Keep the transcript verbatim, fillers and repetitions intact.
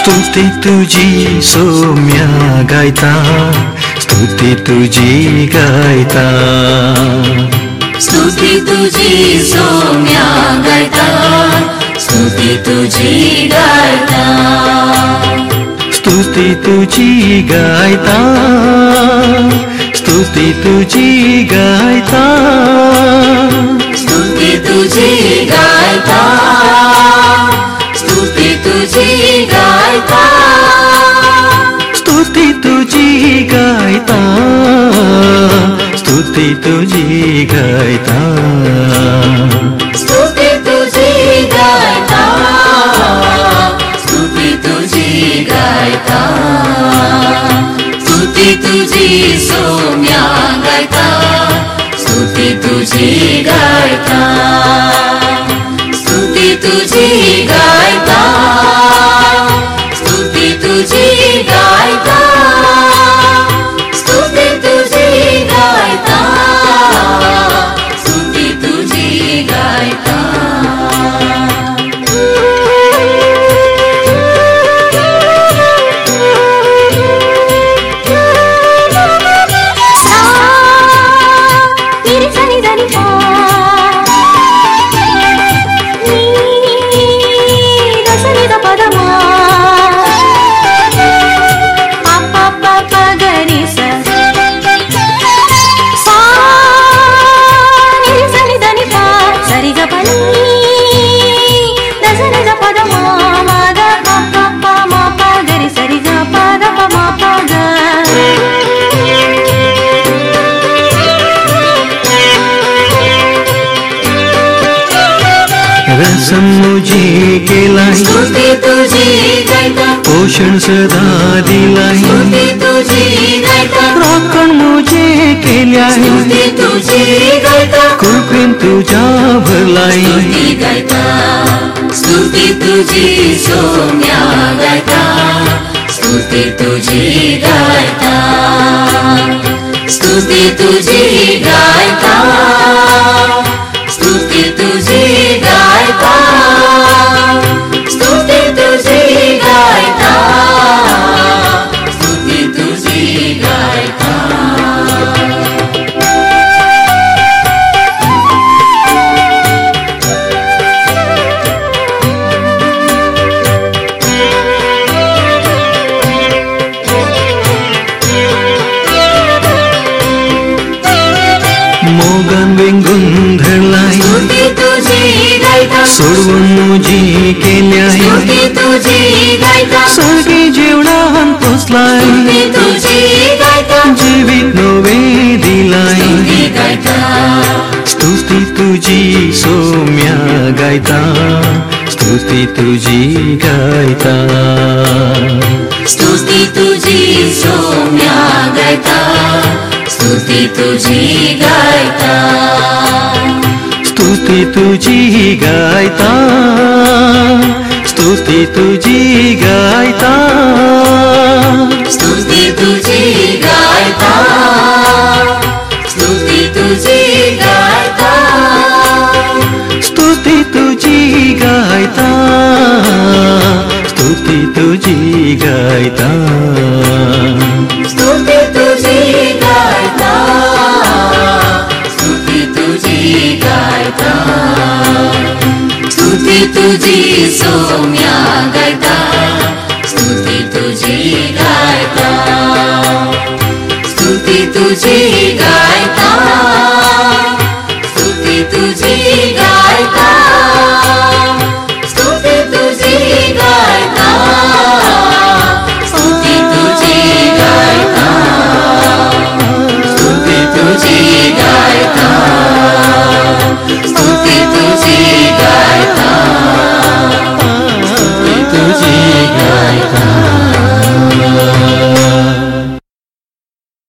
स्तुती तुझी सौम्या गायता, स्तुती तुझी गायता, स्तुती तुझी सौम्या गायता, स्तुती तुझी गायता, स्तुती तुझी गायता, स्तुती तुझी गायता, स्तुती तुझी गायता, स्तुती तुझी गायता, स्तुती तुझी गायता, स्तुती तुझी गायता, स्तुती तुझी गायता, स्तुती तुझी गायता, स्तुती तुझी सौम्या गायता, स्तुती तुझी गायता, स्तुती तुझी गायता, स्तुती तुझी गायता, स्तुती तुझी गायता, स्तुती तुझी गायता. रसम मुझे केलाय, स्तुती तुझी गायता, पोषण सदा दिलाय, स्तुती तुझी गायता, राखण मुझे केल्याय, स्तुती तुझी गायता, कृपेन तुझ्या भरलाय, स्तुती गायता, स्तुती तुझी सौम्या गायता, स्तुती तुझी गायता, स्तुती तुझी गायता, स्तुती तुझी गायता, स्तुती तुझी गायता, स्तुती तुझी गायता. मोगन वेंगुन धरलाय, स्तुती तुझी गायता, सोडवून मुझी केल्याय, स्तुती तुझी गायता, सगळी जेवणान पोचलाय, स्तुती तुझी गायता, जीवित नवे दिलाय, स्तुती गायता, स्तुती तुझी सौम्या गायता, स्तुती तुझी गायता, स्तुती तुझी सौम्या गायता, स्तुती तुझी गायता, स्तुती तुझी गायता, स्तुती तुझी गायता, स्तुती तुझी गायता, स्तुती तुझी गायता, स्तुती तुझी गायता, स्तुती तुझी गायता, स्तुती तुझी गायता, स्तुती तुझी गायता, स्तुती तुझी सौम्या गायता, स्तुती तुझी गायता, स्तुती तुझी गायता, स्तुती तुझी गायता.